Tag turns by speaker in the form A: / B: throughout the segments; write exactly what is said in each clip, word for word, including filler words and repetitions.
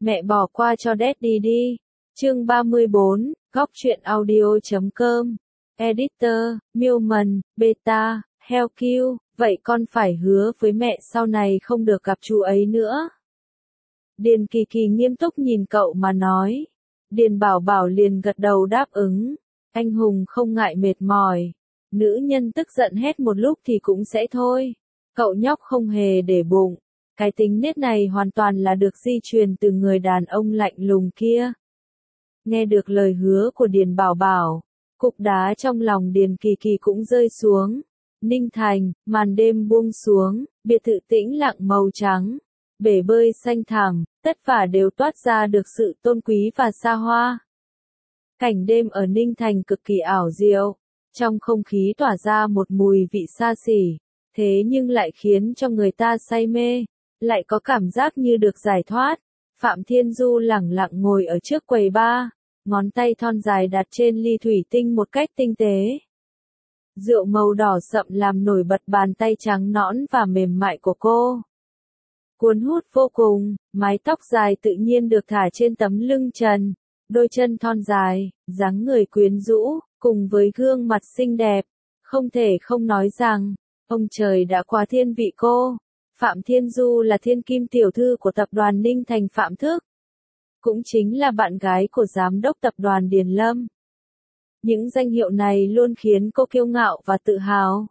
A: Mẹ bỏ qua cho Daddy đi. Chương ba mươi bốn, góc truyện audio chấm com. Editor, Millman, Beta, Hellq, vậy con phải hứa với mẹ sau này không được gặp chú ấy nữa. Điền Kỳ Kỳ nghiêm túc nhìn cậu mà nói. Điền Bảo Bảo liền gật đầu đáp ứng. Anh hùng không ngại mệt mỏi. Nữ nhân tức giận hết một lúc thì cũng sẽ thôi. Cậu nhóc không hề để bụng. Cái tính nết này hoàn toàn là được di truyền từ người đàn ông lạnh lùng kia. Nghe được lời hứa của Điền Bảo Bảo, cục đá trong lòng Điền Kỳ Kỳ cũng rơi xuống. Ninh Thành, màn đêm buông xuống, biệt thự tĩnh lặng màu trắng, bể bơi xanh thẳm, tất cả đều toát ra được sự tôn quý và xa hoa. Cảnh đêm ở Ninh Thành cực kỳ ảo diệu, trong không khí tỏa ra một mùi vị xa xỉ, thế nhưng lại khiến cho người ta say mê, lại có cảm giác như được giải thoát. Phạm Thiên Du lẳng lặng ngồi ở trước quầy bar, ngón tay thon dài đặt trên ly thủy tinh một cách tinh tế. Rượu màu đỏ sậm làm nổi bật bàn tay trắng nõn và mềm mại của cô. Cuốn hút vô cùng, mái tóc dài tự nhiên được thả trên tấm lưng trần, đôi chân thon dài, dáng người quyến rũ, cùng với gương mặt xinh đẹp, không thể không nói rằng, ông trời đã quá thiên vị cô. Phạm Thiên Du là thiên kim tiểu thư của tập đoàn Ninh Thành Phạm Thức, cũng chính là bạn gái của giám đốc tập đoàn Điền Lâm. Những danh hiệu này luôn khiến cô kiêu ngạo và tự hào.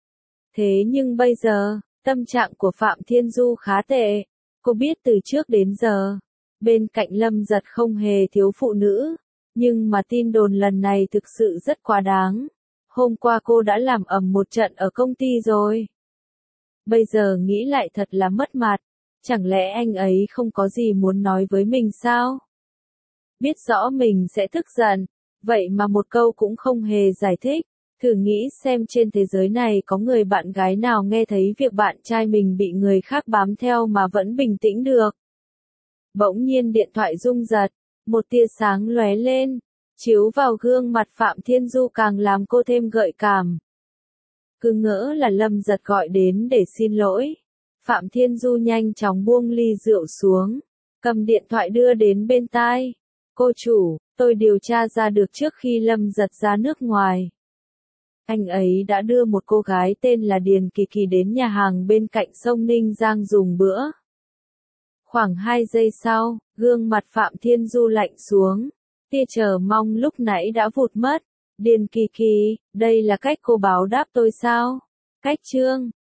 A: Thế nhưng bây giờ, tâm trạng của Phạm Thiên Du khá tệ. Cô biết từ trước đến giờ, bên cạnh Lâm Giật không hề thiếu phụ nữ, nhưng mà tin đồn lần này thực sự rất quá đáng. Hôm qua cô đã làm ầm một trận ở công ty rồi. Bây giờ nghĩ lại thật là mất mặt. Chẳng lẽ anh ấy không có gì muốn nói với mình sao? Biết rõ mình sẽ tức giận, vậy mà một câu cũng không hề giải thích. Thử nghĩ xem trên thế giới này có người bạn gái nào nghe thấy việc bạn trai mình bị người khác bám theo mà vẫn bình tĩnh được. Bỗng nhiên điện thoại rung giật, một tia sáng lóe lên, chiếu vào gương mặt Phạm Thiên Du càng làm cô thêm gợi cảm. Cứ ngỡ là Lâm Giật gọi đến để xin lỗi. Phạm Thiên Du nhanh chóng buông ly rượu xuống, cầm điện thoại đưa đến bên tai. Cô chủ, tôi điều tra ra được trước khi Lâm Giật ra nước ngoài, anh ấy đã đưa một cô gái tên là Điền Kỳ Kỳ đến nhà hàng bên cạnh sông Ninh Giang dùng bữa. Khoảng hai giây sau, gương mặt Phạm Thiên Du lạnh xuống, tia chờ mong lúc nãy đã vụt mất. Điền Kỳ Kỳ, đây là cách cô báo đáp tôi sao? Cách chương